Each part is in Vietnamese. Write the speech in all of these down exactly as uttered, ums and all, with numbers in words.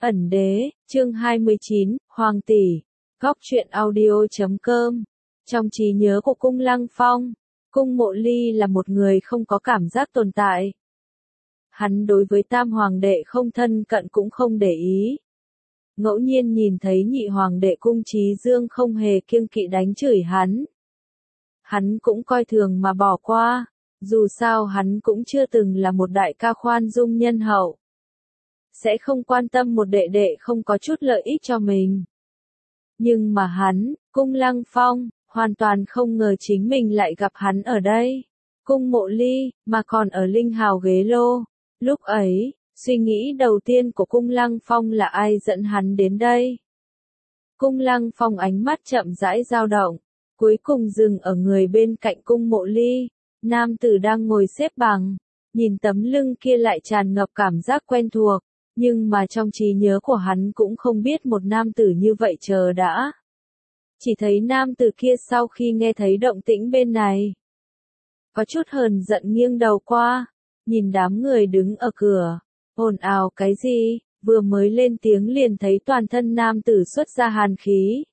Ẩn đế, chương hai mươi chín, Hoàng tỷ, góc truyện audio chấm com. Trong trí nhớ của Cung Lăng Phong, Cung Mộ Ly là một người không có cảm giác tồn tại. Hắn đối với tam hoàng đệ không thân cận cũng không để ý. Ngẫu nhiên nhìn thấy nhị hoàng đệ Cung Chí Dương không hề kiêng kỵ đánh chửi hắn. Hắn cũng coi thường mà bỏ qua, dù sao hắn cũng chưa từng là một đại ca khoan dung nhân hậu. Sẽ không quan tâm một đệ đệ không có chút lợi ích cho mình. Nhưng mà hắn, Cung Lăng Phong, hoàn toàn không ngờ chính mình lại gặp hắn ở đây. Cung Mộ Ly, mà còn ở Linh Hào ghế lô. Lúc ấy, suy nghĩ đầu tiên của Cung Lăng Phong là ai dẫn hắn đến đây. Cung Lăng Phong ánh mắt chậm rãi dao động, cuối cùng dừng ở người bên cạnh Cung Mộ Ly. Nam tử đang ngồi xếp bằng, nhìn tấm lưng kia lại tràn ngập cảm giác quen thuộc. Nhưng mà trong trí nhớ của hắn cũng không biết một nam tử như vậy chờ đã. Chỉ thấy nam tử kia sau khi nghe thấy động tĩnh bên này, có chút hờn giận nghiêng đầu qua, nhìn đám người đứng ở cửa, ồn ào cái gì, vừa mới lên tiếng liền thấy toàn thân nam tử xuất ra hàn khí.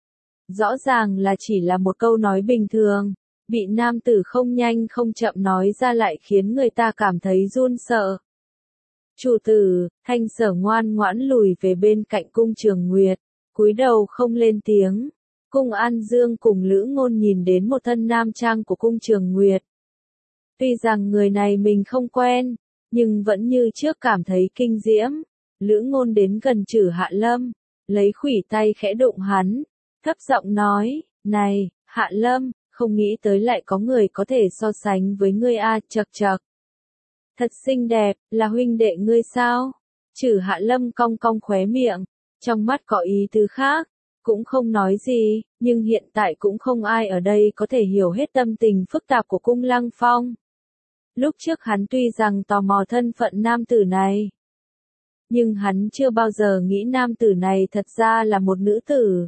Rõ ràng là chỉ là một câu nói bình thường, bị nam tử không nhanh không chậm nói ra lại khiến người ta cảm thấy run sợ. Chủ tử, Thanh Sở ngoan ngoãn lùi về bên cạnh Cung Trường Nguyệt, cúi đầu không lên tiếng. Cung An Dương cùng Lữ Ngôn nhìn đến một thân nam trang của Cung Trường Nguyệt. Tuy rằng người này mình không quen, nhưng vẫn như trước cảm thấy kinh diễm. Lữ Ngôn đến gần Trử Hạ Lâm, lấy khuỷu tay khẽ đụng hắn, thấp giọng nói, này, Hạ Lâm, không nghĩ tới lại có người có thể so sánh với ngươi a, chậc chậc. Thật xinh đẹp, là huynh đệ ngươi sao? Trử Hạ Lâm cong cong khóe miệng, trong mắt có ý tứ khác, cũng không nói gì, nhưng hiện tại cũng không ai ở đây có thể hiểu hết tâm tình phức tạp của Cung Lăng Phong. Lúc trước hắn tuy rằng tò mò thân phận nam tử này, nhưng hắn chưa bao giờ nghĩ nam tử này thật ra là một nữ tử.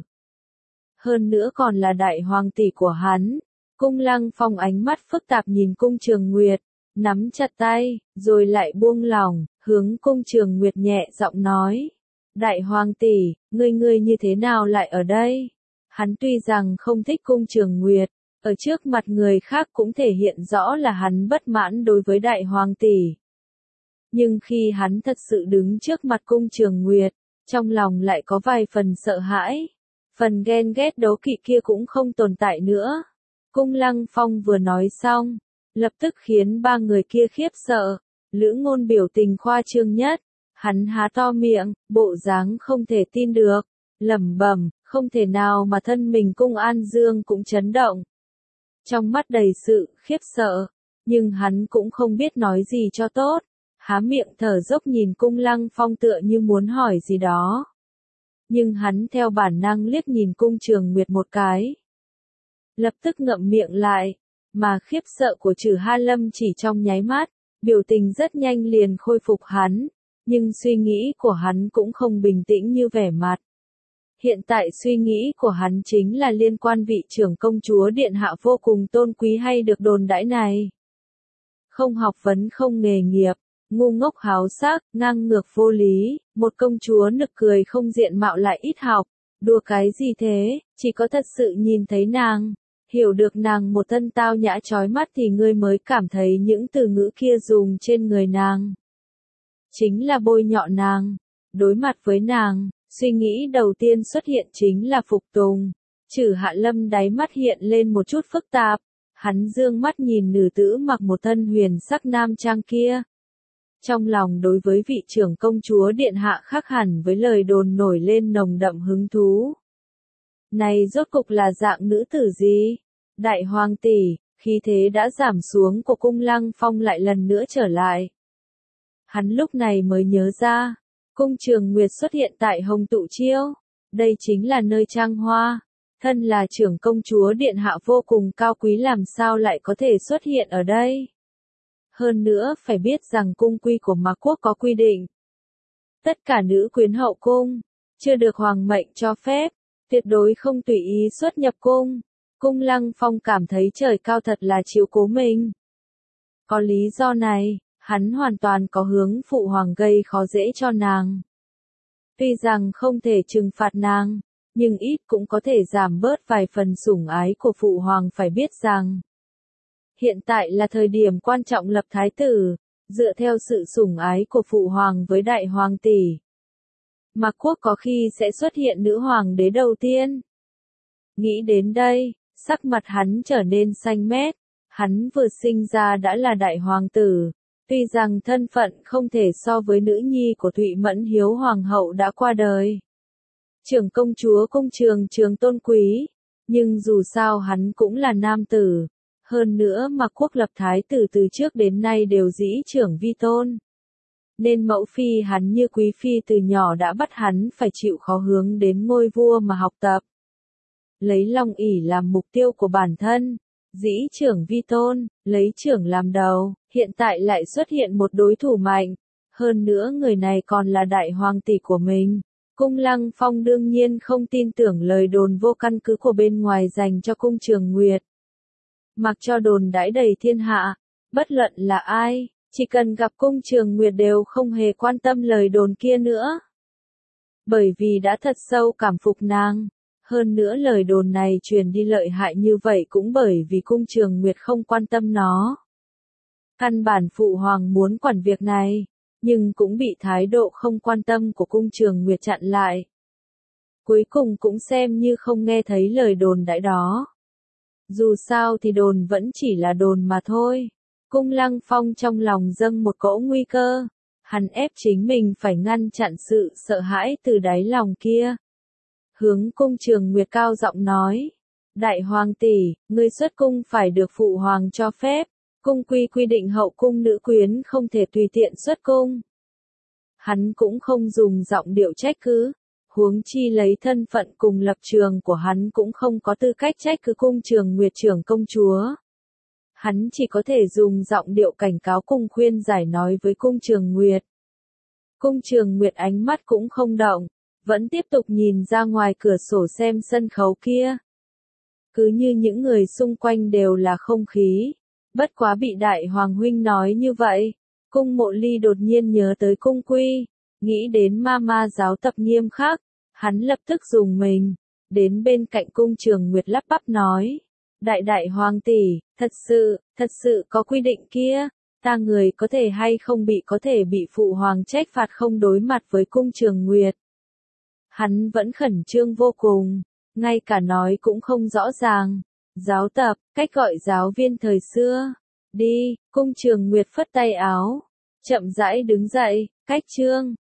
Hơn nữa còn là đại hoàng tỷ của hắn. Cung Lăng Phong ánh mắt phức tạp nhìn Cung Trường Nguyệt, nắm chặt tay, rồi lại buông lỏng, hướng Cung Trường Nguyệt nhẹ giọng nói. Đại hoàng tỷ, ngươi ngươi như thế nào lại ở đây? Hắn tuy rằng không thích Cung Trường Nguyệt, ở trước mặt người khác cũng thể hiện rõ là hắn bất mãn đối với đại hoàng tỷ. Nhưng khi hắn thật sự đứng trước mặt Cung Trường Nguyệt, trong lòng lại có vài phần sợ hãi. Phần ghen ghét đố kỵ kia cũng không tồn tại nữa. Cung Lăng Phong vừa nói xong, lập tức khiến ba người kia khiếp sợ. Lữ Ngôn biểu tình khoa trương nhất, hắn há to miệng, bộ dáng không thể tin được, lẩm bẩm, không thể nào mà thân mình Cung An Dương cũng chấn động. Trong mắt đầy sự khiếp sợ, nhưng hắn cũng không biết nói gì cho tốt, há miệng thở dốc nhìn Cung Lăng Phong tựa như muốn hỏi gì đó. Nhưng hắn theo bản năng liếc nhìn Cung Trường Nguyệt một cái, lập tức ngậm miệng lại, mà khiếp sợ của Trử Hạ Lâm chỉ trong nháy mắt, biểu tình rất nhanh liền khôi phục hắn, nhưng suy nghĩ của hắn cũng không bình tĩnh như vẻ mặt. Hiện tại suy nghĩ của hắn chính là liên quan vị trưởng công chúa điện hạ vô cùng tôn quý hay được đồn đãi này. Không học vấn không nghề nghiệp, ngu ngốc háo sắc, ngang ngược vô lý, một công chúa nực cười không diện mạo lại ít học, đùa cái gì thế, chỉ có thật sự nhìn thấy nàng, hiểu được nàng một thân tao nhã chói mắt thì ngươi mới cảm thấy những từ ngữ kia dùng trên người nàng chính là bôi nhọ nàng. Đối mặt với nàng, suy nghĩ đầu tiên xuất hiện chính là phục tùng. Trử Hạ Lâm đáy mắt hiện lên một chút phức tạp, hắn dương mắt nhìn nữ tử mặc một thân huyền sắc nam trang kia. Trong lòng đối với vị trưởng công chúa điện hạ khác hẳn với lời đồn nổi lên nồng đậm hứng thú. Này rốt cục là dạng nữ tử gì? Đại hoàng tỷ, khí thế đã giảm xuống của Cung Lăng Phong lại lần nữa trở lại. Hắn lúc này mới nhớ ra, Cung Trường Nguyệt xuất hiện tại Hồng Tụ Chiêu, đây chính là nơi trang hoa, thân là trưởng công chúa điện hạ vô cùng cao quý làm sao lại có thể xuất hiện ở đây. Hơn nữa phải biết rằng cung quy của Mạc Quốc có quy định. Tất cả nữ quyến hậu cung, chưa được hoàng mệnh cho phép, tuyệt đối không tùy ý xuất nhập cung. Cung Lăng Phong cảm thấy trời cao thật là chiếu cố mình. Có lý do này, hắn hoàn toàn có hướng phụ hoàng gây khó dễ cho nàng. Tuy rằng không thể trừng phạt nàng, nhưng ít cũng có thể giảm bớt vài phần sủng ái của phụ hoàng. Phải biết rằng, hiện tại là thời điểm quan trọng lập thái tử, dựa theo sự sủng ái của phụ hoàng với đại hoàng tỷ, Mạc Quốc có khi sẽ xuất hiện nữ hoàng đế đầu tiên. Nghĩ đến đây, sắc mặt hắn trở nên xanh mét, hắn vừa sinh ra đã là đại hoàng tử, tuy rằng thân phận không thể so với nữ nhi của Thụy Mẫn Hiếu hoàng hậu đã qua đời. Trưởng công chúa cung Trường Trường tôn quý, nhưng dù sao hắn cũng là nam tử, hơn nữa Mạc Quốc lập thái tử từ trước đến nay đều dĩ trưởng vi tôn. Nên mẫu phi hắn như quý phi từ nhỏ đã bắt hắn phải chịu khó hướng đến ngôi vua mà học tập. Lấy Long ỷ làm mục tiêu của bản thân, dĩ trưởng vi tôn, lấy trưởng làm đầu, hiện tại lại xuất hiện một đối thủ mạnh, hơn nữa người này còn là đại hoàng tỷ của mình. Cung Lăng Phong đương nhiên không tin tưởng lời đồn vô căn cứ của bên ngoài dành cho cung Trường Nguyệt. Mặc cho đồn đãi đầy thiên hạ, bất luận là ai, chỉ cần gặp cung Trường Nguyệt đều không hề quan tâm lời đồn kia nữa. Bởi vì đã thật sâu cảm phục nàng, hơn nữa lời đồn này truyền đi lợi hại như vậy cũng bởi vì cung Trường Nguyệt không quan tâm nó. Căn bản phụ hoàng muốn quản việc này, nhưng cũng bị thái độ không quan tâm của cung Trường Nguyệt chặn lại. Cuối cùng cũng xem như không nghe thấy lời đồn đãi đó. Dù sao thì đồn vẫn chỉ là đồn mà thôi. Cung Lăng Phong trong lòng dâng một cỗ nguy cơ, hắn ép chính mình phải ngăn chặn sự sợ hãi từ đáy lòng kia. Hướng cung Trường Nguyệt cao giọng nói, đại hoàng tỷ, ngươi xuất cung phải được phụ hoàng cho phép, cung quy quy định hậu cung nữ quyến không thể tùy tiện xuất cung. Hắn cũng không dùng giọng điệu trách cứ, huống chi lấy thân phận cùng lập trường của hắn cũng không có tư cách trách cứ cung Trường Nguyệt trưởng công chúa. Hắn chỉ có thể dùng giọng điệu cảnh cáo cùng khuyên giải nói với cung Trường Nguyệt. Cung Trường Nguyệt ánh mắt cũng không động, vẫn tiếp tục nhìn ra ngoài cửa sổ xem sân khấu kia. Cứ như những người xung quanh đều là không khí, bất quá bị đại hoàng huynh nói như vậy, cung Mộ Ly đột nhiên nhớ tới cung quy, nghĩ đến ma ma giáo tập nghiêm khắc, hắn lập tức dùng mình, đến bên cạnh cung Trường Nguyệt lắp bắp nói, đại đại hoàng tỷ, thật sự, thật sự có quy định kia, ta người có thể hay không bị có thể bị phụ hoàng trách phạt không đối mặt với cung Trường Nguyệt. Hắn vẫn khẩn trương vô cùng, ngay cả nói cũng không rõ ràng. Giáo tập, cách gọi giáo viên thời xưa. Đi, cung Trường Nguyệt phất tay áo, chậm rãi đứng dậy, cách chương.